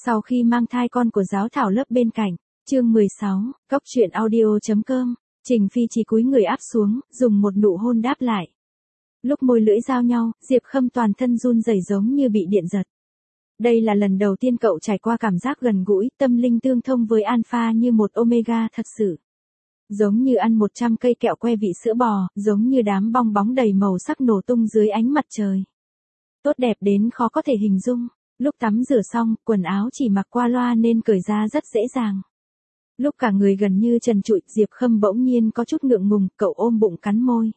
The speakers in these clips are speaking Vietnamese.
Sau khi mang thai con của giáo thảo lớp bên cạnh, chương 16, Cóc truyện audio.com, Trình Phi chỉ cúi người áp xuống, dùng một nụ hôn đáp lại. Lúc môi lưỡi giao nhau, Diệp Khâm toàn thân run rẩy giống như bị điện giật. Đây là lần đầu tiên cậu trải qua cảm giác gần gũi, tâm linh tương thông với Alpha như một Omega thật sự. Giống như ăn 100 cây kẹo que vị sữa bò, giống như đám bong bóng đầy màu sắc nổ tung dưới ánh mặt trời. Tốt đẹp đến khó có thể hình dung. Lúc tắm rửa xong, quần áo chỉ mặc qua loa nên cởi ra rất dễ dàng. Lúc cả người gần như trần trụi, Diệp Khâm bỗng nhiên có chút ngượng ngùng, cậu ôm bụng cắn môi.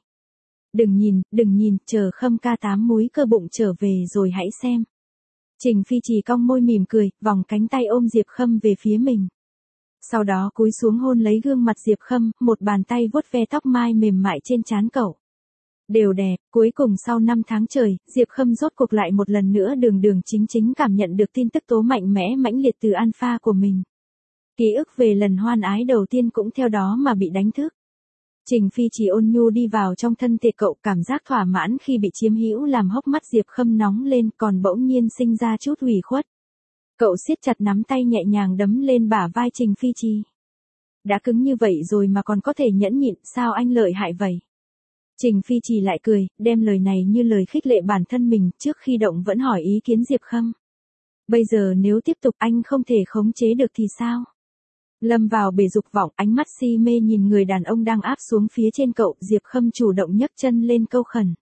Đừng nhìn, chờ Khâm ca 8 múi cơ bụng trở về rồi hãy xem. Trình Phi chỉ cong môi mỉm cười, vòng cánh tay ôm Diệp Khâm về phía mình. Sau đó cúi xuống hôn lấy gương mặt Diệp Khâm, một bàn tay vuốt ve tóc mai mềm mại trên trán cậu. Đều đẹp, cuối cùng sau 5 tháng trời, Diệp Khâm rốt cuộc lại một lần nữa đường chính cảm nhận được tin tức tố mạnh mẽ mãnh liệt từ Alpha của mình. Ký ức về lần hoan ái đầu tiên cũng theo đó mà bị đánh thức. Trình Phi chỉ ôn nhu đi vào trong thân thể cậu, cảm giác thỏa mãn khi bị chiếm hữu làm hốc mắt Diệp Khâm nóng lên, còn bỗng nhiên sinh ra chút ủy khuất. Cậu siết chặt nắm tay nhẹ nhàng đấm lên bả vai Trình Phi Chi. Đã cứng như vậy rồi mà còn có thể nhẫn nhịn, sao anh lợi hại vậy? Trình Phi Chỉ lại cười, đem lời này như lời khích lệ bản thân mình, trước khi động vẫn hỏi ý kiến Diệp Khâm. Bây giờ nếu tiếp tục anh không thể khống chế được thì sao? Lâm vào bể dục vọng, ánh mắt si mê nhìn người đàn ông đang áp xuống phía trên cậu, Diệp Khâm chủ động nhấc chân lên câu khẩn.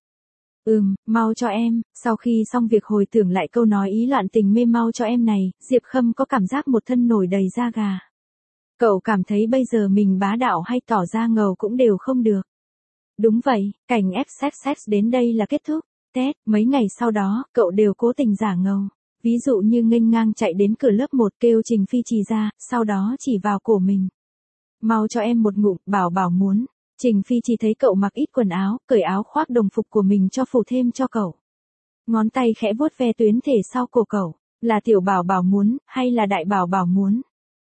Mau cho em. Sau khi xong việc hồi tưởng lại câu nói ý loạn tình mê mau cho em này, Diệp Khâm có cảm giác một thân nổi đầy da gà. Cậu cảm thấy bây giờ mình bá đạo hay tỏ ra ngầu cũng đều không được. Đúng vậy, cảnh ép sex đến đây là kết thúc. Mấy ngày sau đó, cậu đều cố tình giả ngầu. Ví dụ như nghênh ngang chạy đến cửa lớp 1 kêu Trình Phi Chỉ ra, sau đó chỉ vào cổ mình. Mau cho em một ngụm, bảo muốn. Trình Phi Chỉ thấy cậu mặc ít quần áo, cởi áo khoác đồng phục của mình cho phủ thêm cho cậu. Ngón tay khẽ vuốt ve tuyến thể sau cổ cậu, là tiểu bảo muốn, hay là đại bảo muốn.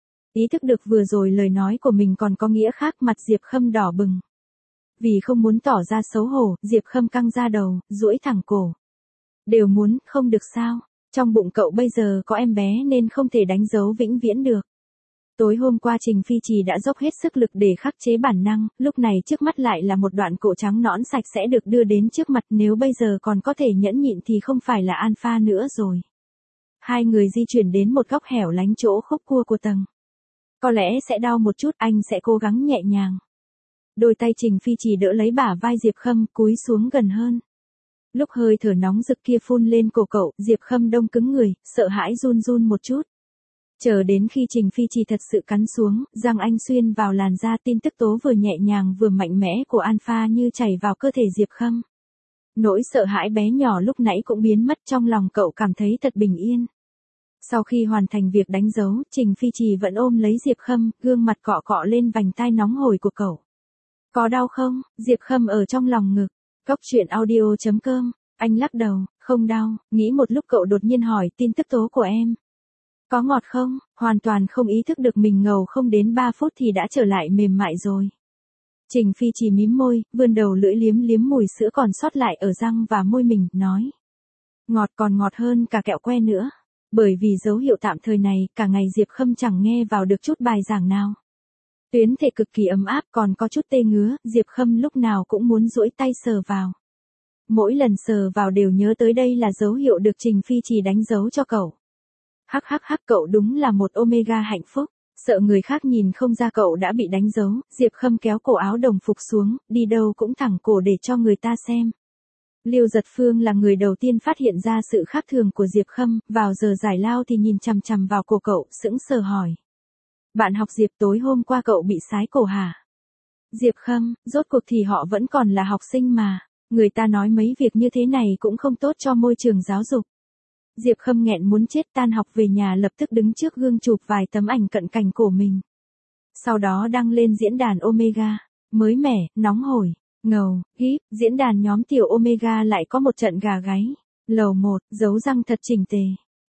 Ý thức được vừa rồi lời nói của mình còn có nghĩa khác, mặt Diệp Khâm đỏ bừng. Vì không muốn tỏ ra xấu hổ, Diệp Khâm căng ra đầu, duỗi thẳng cổ. Đều muốn, không được sao? Trong bụng cậu bây giờ có em bé nên không thể đánh dấu vĩnh viễn được. Tối hôm qua Trình Phi Chỉ đã dốc hết sức lực để khắc chế bản năng, lúc này trước mắt lại là một đoạn cổ trắng nõn sạch sẽ được đưa đến trước mặt, nếu bây giờ còn có thể nhẫn nhịn thì không phải là Alpha nữa rồi. Hai người di chuyển đến một góc hẻo lánh chỗ khúc cua của tầng. Có lẽ sẽ đau một chút, anh sẽ cố gắng nhẹ nhàng. Đôi tay Trình Phi Chỉ đỡ lấy bả vai Diệp Khâm, cúi xuống gần hơn. Lúc hơi thở nóng rực kia phun lên cổ cậu, Diệp Khâm đông cứng người, sợ hãi run một chút. Chờ đến khi Trình Phi Chỉ thật sự cắn xuống, răng anh xuyên vào làn da, tin tức tố vừa nhẹ nhàng vừa mạnh mẽ của Alpha như chảy vào cơ thể Diệp Khâm. Nỗi sợ hãi bé nhỏ lúc nãy cũng biến mất, trong lòng cậu cảm thấy thật bình yên. Sau khi hoàn thành việc đánh dấu, Trình Phi Chỉ vẫn ôm lấy Diệp Khâm, gương mặt cọ lên vành tai nóng hổi của cậu. Có đau không? Diệp Khâm ở trong lòng ngực. Cóc truyện audio.com, anh lắc đầu, không đau. Nghĩ một lúc cậu đột nhiên hỏi, tin tức tố của em. Có ngọt không? Hoàn toàn không ý thức được mình ngầu không đến 3 phút thì đã trở lại mềm mại rồi. Trình Phi Chỉ mím môi, vươn đầu lưỡi liếm mùi sữa còn sót lại ở răng và môi mình, nói. Ngọt, còn ngọt hơn cả kẹo que nữa. Bởi vì dấu hiệu tạm thời này, cả ngày Diệp Khâm chẳng nghe vào được chút bài giảng nào. Tuyến thể cực kỳ ấm áp, còn có chút tê ngứa, Diệp Khâm lúc nào cũng muốn duỗi tay sờ vào. Mỗi lần sờ vào đều nhớ tới đây là dấu hiệu được Trình Phi Chỉ đánh dấu cho cậu. Hắc, cậu đúng là một Omega hạnh phúc. Sợ người khác nhìn không ra cậu đã bị đánh dấu, Diệp Khâm kéo cổ áo đồng phục xuống, đi đâu cũng thẳng cổ để cho người ta xem. Liêu Giật Phương là người đầu tiên phát hiện ra sự khác thường của Diệp Khâm, vào giờ giải lao thì nhìn chằm vào cổ cậu, sững sờ hỏi. Bạn học Diệp, tối hôm qua cậu bị sái cổ hả? Diệp Khâm, rốt cuộc thì họ vẫn còn là học sinh mà. Người ta nói mấy việc như thế này cũng không tốt cho môi trường giáo dục. Diệp Khâm nghẹn muốn chết, tan học về nhà lập tức đứng trước gương chụp vài tấm ảnh cận cảnh cổ mình. Sau đó đăng lên diễn đàn Omega. Mới mẻ, nóng hổi, ngầu, híp, diễn đàn nhóm tiểu Omega lại có một trận gà gáy. Lầu 1, dấu răng thật chỉnh tề.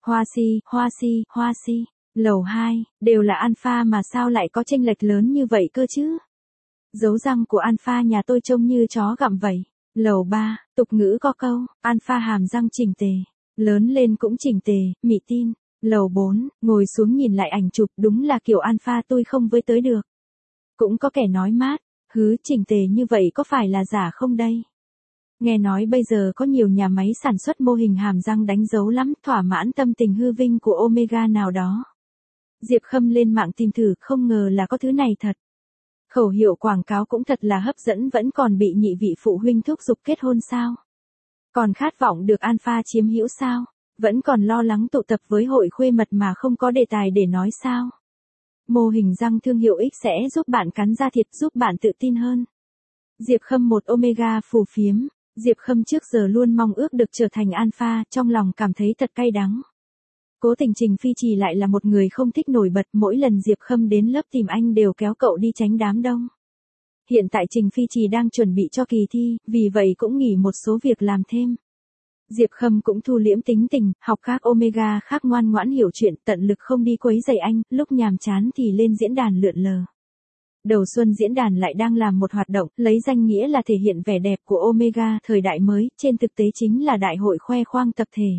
Hoa si. Lầu 2, đều là Alpha mà sao lại có chênh lệch lớn như vậy cơ chứ? Dấu răng của Alpha nhà tôi trông như chó gặm vậy. Lầu 3, tục ngữ có câu, Alpha hàm răng chỉnh tề, lớn lên cũng chỉnh tề, mị tin. Lầu 4, ngồi xuống nhìn lại ảnh chụp, đúng là kiểu alpha tôi không với tới được. Cũng có kẻ nói mát, hứ chỉnh tề như vậy có phải là giả không đây? Nghe nói bây giờ có nhiều nhà máy sản xuất mô hình hàm răng đánh dấu lắm, thỏa mãn tâm tình hư vinh của Omega nào đó. Diệp Khâm lên mạng tìm thử, không ngờ là có thứ này thật. Khẩu hiệu quảng cáo cũng thật là hấp dẫn, vẫn còn bị nhị vị phụ huynh thúc giục kết hôn sao? Còn khát vọng được alpha chiếm hữu sao? Vẫn còn lo lắng tụ tập với hội khuê mật mà không có đề tài để nói sao? Mô hình răng thương hiệu X sẽ giúp bạn cắn da thịt, giúp bạn tự tin hơn. Diệp Khâm một Omega phù phiếm. Diệp Khâm trước giờ luôn mong ước được trở thành alpha, trong lòng cảm thấy thật cay đắng. Cố tình Trình Phi Trì lại là một người không thích nổi bật, mỗi lần Diệp Khâm đến lớp tìm anh đều kéo cậu đi tránh đám đông. Hiện tại Trình Phi Trì đang chuẩn bị cho kỳ thi, vì vậy cũng nghỉ một số việc làm thêm. Diệp Khâm cũng thu liễm tính tình, học các Omega khác ngoan ngoãn hiểu chuyện, tận lực không đi quấy rầy anh, lúc nhàm chán thì lên diễn đàn lượn lờ. Đầu xuân diễn đàn lại đang làm một hoạt động, lấy danh nghĩa là thể hiện vẻ đẹp của Omega thời đại mới, trên thực tế chính là đại hội khoe khoang tập thể.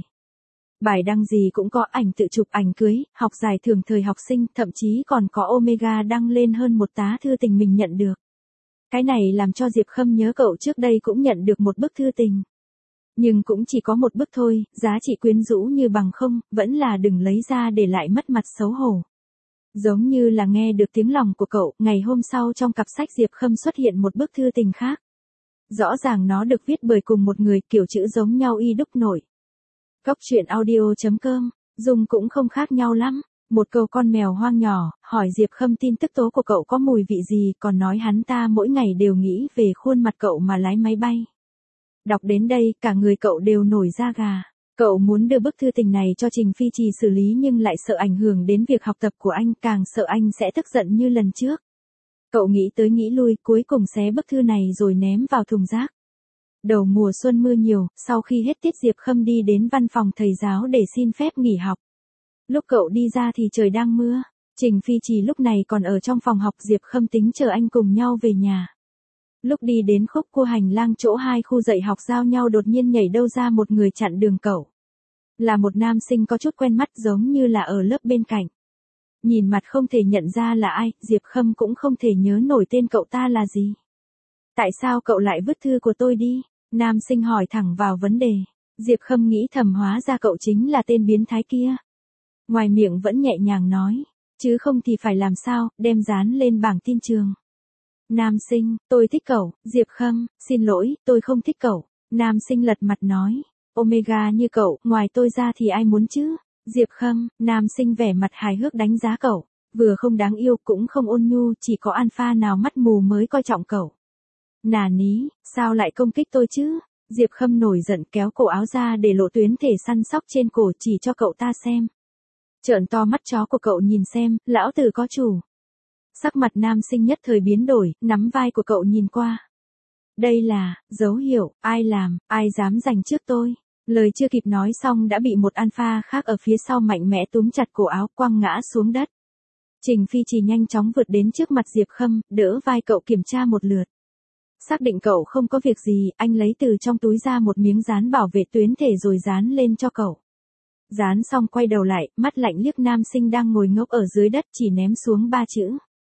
Bài đăng gì cũng có ảnh tự chụp, ảnh cưới, học giải thưởng thời học sinh, thậm chí còn có Omega đăng lên hơn một tá thư tình mình nhận được. Cái này làm cho Diệp Khâm nhớ cậu trước đây cũng nhận được một bức thư tình. Nhưng cũng chỉ có một bức thôi, giá trị quyến rũ như bằng không, vẫn là đừng lấy ra để lại mất mặt xấu hổ. Giống như là nghe được tiếng lòng của cậu, ngày hôm sau trong cặp sách Diệp Khâm xuất hiện một bức thư tình khác. Rõ ràng nó được viết bởi cùng một người, kiểu chữ giống nhau y đúc nổi. Cóc truyện audio.com, dùng cũng không khác nhau lắm. Một câu con mèo hoang nhỏ, hỏi Diệp Khâm tin tức tố của cậu có mùi vị gì, còn nói hắn ta mỗi ngày đều nghĩ về khuôn mặt cậu mà lái máy bay. Đọc đến đây, cả người cậu đều nổi da gà. Cậu muốn đưa bức thư tình này cho Trình Phi Trì xử lý nhưng lại sợ ảnh hưởng đến việc học tập của anh, càng sợ anh sẽ tức giận như lần trước. Cậu nghĩ tới nghĩ lui, cuối cùng xé bức thư này rồi ném vào thùng rác. Đầu mùa xuân mưa nhiều, sau khi hết tiết Diệp Khâm đi đến văn phòng thầy giáo để xin phép nghỉ học. Lúc cậu đi ra thì trời đang mưa. Trình Phi Trì lúc này còn ở trong phòng học, Diệp Khâm tính chờ anh cùng nhau về nhà. Lúc đi đến khúc cua hành lang chỗ hai khu dạy học giao nhau, đột nhiên nhảy đâu ra một người chặn đường cậu. Là một nam sinh có chút quen mắt, giống như là ở lớp bên cạnh. Nhìn mặt không thể nhận ra là ai, Diệp Khâm cũng không thể nhớ nổi tên cậu ta là gì. Tại sao cậu lại vứt thư của tôi đi? Nam sinh hỏi thẳng vào vấn đề. Diệp Khâm nghĩ thầm, hóa ra cậu chính là tên biến thái kia. Ngoài miệng vẫn nhẹ nhàng nói, chứ không thì phải làm sao, đem dán lên bảng tin trường. Nam sinh, tôi thích cậu. Diệp Khâm, xin lỗi, tôi không thích cậu. Nam sinh lật mặt nói, Omega như cậu, ngoài tôi ra thì ai muốn chứ? Diệp Khâm, nam sinh vẻ mặt hài hước đánh giá cậu, vừa không đáng yêu cũng không ôn nhu, chỉ có alpha nào mắt mù mới coi trọng cậu. Nà ní, sao lại công kích tôi chứ? Diệp Khâm nổi giận kéo cổ áo ra để lộ tuyến thể săn sóc trên cổ chỉ cho cậu ta xem. Trợn to mắt chó của cậu nhìn xem, lão tử có chủ. Sắc mặt nam sinh nhất thời biến đổi, nắm vai của cậu nhìn qua. Đây là dấu hiệu, ai làm, ai dám giành trước tôi. Lời chưa kịp nói xong đã bị một alpha khác ở phía sau mạnh mẽ túm chặt cổ áo, quăng ngã xuống đất. Trình Phi Trì nhanh chóng vượt đến trước mặt Diệp Khâm, đỡ vai cậu kiểm tra một lượt. Xác định cậu không có việc gì, anh lấy từ trong túi ra một miếng dán bảo vệ tuyến thể rồi dán lên cho cậu. Dán xong quay đầu lại, mắt lạnh liếc nam sinh đang ngồi ngốc ở dưới đất, chỉ ném xuống 3 chữ.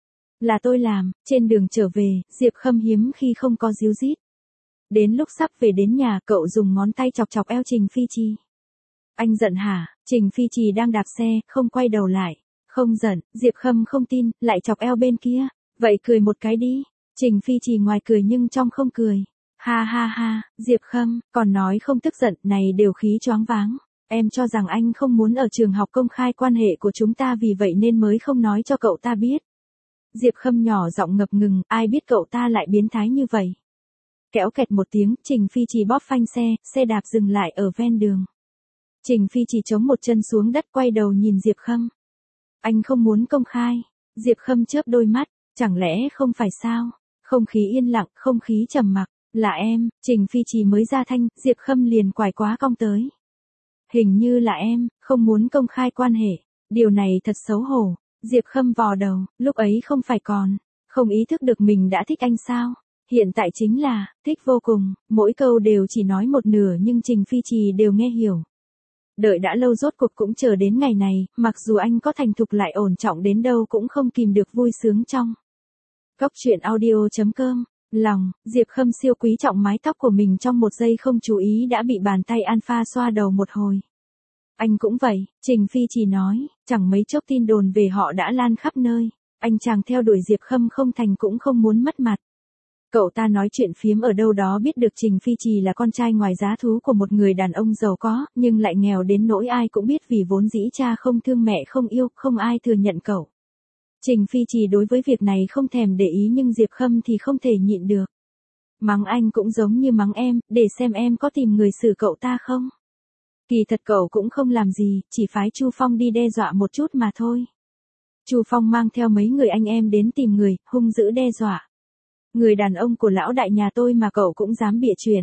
Là tôi làm. Trên đường trở về, Diệp Khâm hiếm khi không có díu dít. Đến lúc sắp về đến nhà, cậu dùng ngón tay chọc chọc eo Trình Phi Trì. Anh giận hả? Trình Phi Trì đang đạp xe, không quay đầu lại. Không giận. Diệp Khâm không tin, lại chọc eo bên kia. Vậy cười một cái đi. Trình Phi Trì ngoài cười nhưng trong không cười. Ha ha ha, Diệp Khâm, còn nói không tức giận, này đều khí choáng váng. Em cho rằng anh không muốn ở trường học công khai quan hệ của chúng ta, vì vậy nên mới không nói cho cậu ta biết. Diệp Khâm nhỏ giọng ngập ngừng, ai biết cậu ta lại biến thái như vậy. Kéo kẹt một tiếng, Trình Phi Trì bóp phanh xe, xe đạp dừng lại ở ven đường. Trình Phi Trì chống một chân xuống đất, quay đầu nhìn Diệp Khâm. Anh không muốn công khai. Diệp Khâm chớp đôi mắt, chẳng lẽ không phải sao? Không khí yên lặng, không khí trầm mặc. Là em. Trình Phi Trì mới ra thanh, Diệp Khâm liền quải quá cong tới. Hình như là em, không muốn công khai quan hệ. Điều này thật xấu hổ. Diệp Khâm vò đầu, lúc ấy không phải còn, không ý thức được mình đã thích anh sao? Hiện tại chính là, thích vô cùng, mỗi câu đều chỉ nói một nửa nhưng Trình Phi Trì đều nghe hiểu. Đợi đã lâu rốt cuộc cũng chờ đến ngày này, mặc dù anh có thành thục lại ổn trọng đến đâu cũng không kìm được vui sướng trong. Góc truyện audio.com. Lòng, Diệp Khâm siêu quý trọng mái tóc của mình, trong một giây không chú ý đã bị bàn tay Alpha xoa đầu một hồi. Anh cũng vậy, Trình Phi chỉ nói, chẳng mấy chốc tin đồn về họ đã lan khắp nơi. Anh chàng theo đuổi Diệp Khâm không thành cũng không muốn mất mặt. Cậu ta nói chuyện phiếm ở đâu đó biết được Trình Phi Trì là con trai ngoài giá thú của một người đàn ông giàu có, nhưng lại nghèo đến nỗi ai cũng biết vì vốn dĩ cha không thương mẹ không yêu, không ai thừa nhận cậu. Trình Phi Trì đối với việc này không thèm để ý nhưng Diệp Khâm thì không thể nhịn được. Mắng anh cũng giống như mắng em, để xem em có tìm người xử cậu ta không. Kỳ thật cậu cũng không làm gì, chỉ phái Chu Phong đi đe dọa một chút mà thôi. Chu Phong mang theo mấy người anh em đến tìm người, hung dữ đe dọa. Người đàn ông của lão đại nhà tôi mà cậu cũng dám bịa chuyện.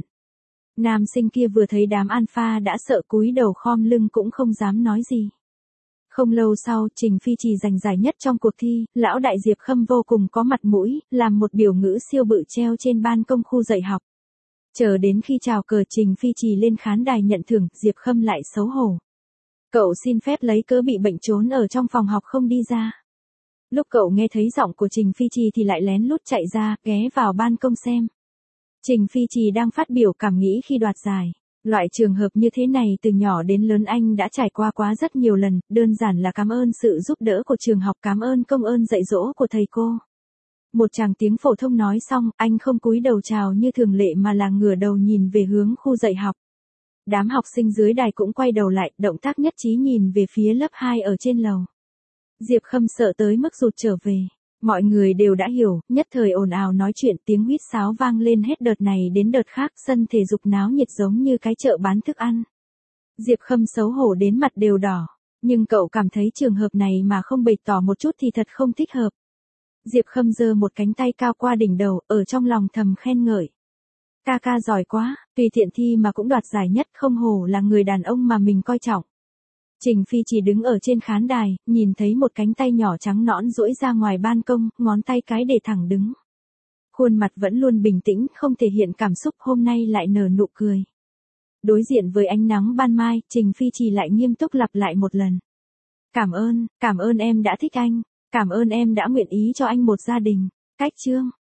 Nam sinh kia vừa thấy đám Alpha đã sợ cúi đầu khom lưng cũng không dám nói gì. Không lâu sau, Trình Phi Trì giành giải nhất trong cuộc thi, lão đại Diệp Khâm vô cùng có mặt mũi, làm một biểu ngữ siêu bự treo trên ban công khu dạy học. Chờ đến khi chào cờ Trình Phi Trì lên khán đài nhận thưởng, Diệp Khâm lại xấu hổ. Cậu xin phép lấy cớ bị bệnh trốn ở trong phòng học không đi ra. Lúc cậu nghe thấy giọng của Trình Phi Trì thì lại lén lút chạy ra, ghé vào ban công xem. Trình Phi Trì đang phát biểu cảm nghĩ khi đoạt giải. Loại trường hợp như thế này từ nhỏ đến lớn anh đã trải qua quá rất nhiều lần, đơn giản là cảm ơn sự giúp đỡ của trường học, cảm ơn công ơn dạy dỗ của thầy cô. Một tràng tiếng phổ thông nói xong, anh không cúi đầu chào như thường lệ mà là ngửa đầu nhìn về hướng khu dạy học. Đám học sinh dưới đài cũng quay đầu lại, động tác nhất trí nhìn về phía lớp 2 ở trên lầu. Diệp Khâm sợ tới mức rụt trở về. Mọi người đều đã hiểu, nhất thời ồn ào nói chuyện, tiếng huýt sáo vang lên hết đợt này đến đợt khác, sân thể dục náo nhiệt giống như cái chợ bán thức ăn. Diệp Khâm xấu hổ đến mặt đều đỏ, nhưng cậu cảm thấy trường hợp này mà không bày tỏ một chút thì thật không thích hợp. Diệp Khâm giơ một cánh tay cao qua đỉnh đầu, ở trong lòng thầm khen ngợi. Ca ca giỏi quá, tùy tiện thi mà cũng đoạt giải nhất, không hổ là người đàn ông mà mình coi trọng. Trình Phi chỉ đứng ở trên khán đài, nhìn thấy một cánh tay nhỏ trắng nõn duỗi ra ngoài ban công, ngón tay cái để thẳng đứng. Khuôn mặt vẫn luôn bình tĩnh, không thể hiện cảm xúc, hôm nay lại nở nụ cười. Đối diện với ánh nắng ban mai, Trình Phi chỉ lại nghiêm túc lặp lại một lần. Cảm ơn em đã thích anh, cảm ơn em đã nguyện ý cho anh một gia đình. Cách chương.